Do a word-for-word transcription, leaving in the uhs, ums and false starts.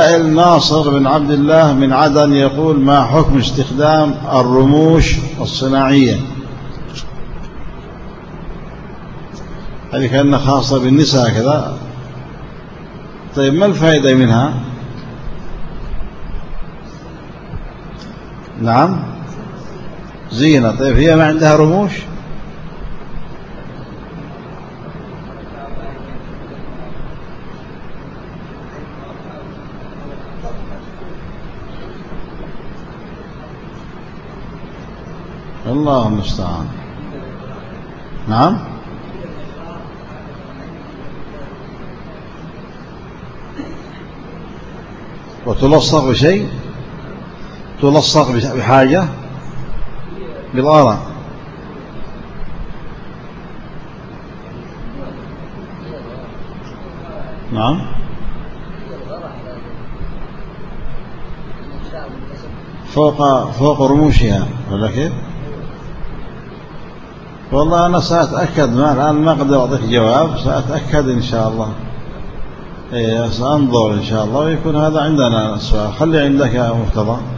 السائل ناصر بن عبد الله من عدن يقول: ما حكم استخدام الرموش الصناعية؟ هذه كأنها خاصة بالنساء كذا. طيب ما الفائدة منها؟ نعم زينة. طيب هي ما عندها رموش؟ الله المستعان. نعم وتلصق بشيء، تلصق بحاجة بالغرة. نعم فوق فوق رموشها ولا كيف؟ والله أنا سأتأكد، ما الآن ما أقدر أعطيك جواب، سأتأكد إن شاء الله. إيه سأنظر إن شاء الله ويكون هذا عندنا السؤال. خلي عندك يا مرتضى.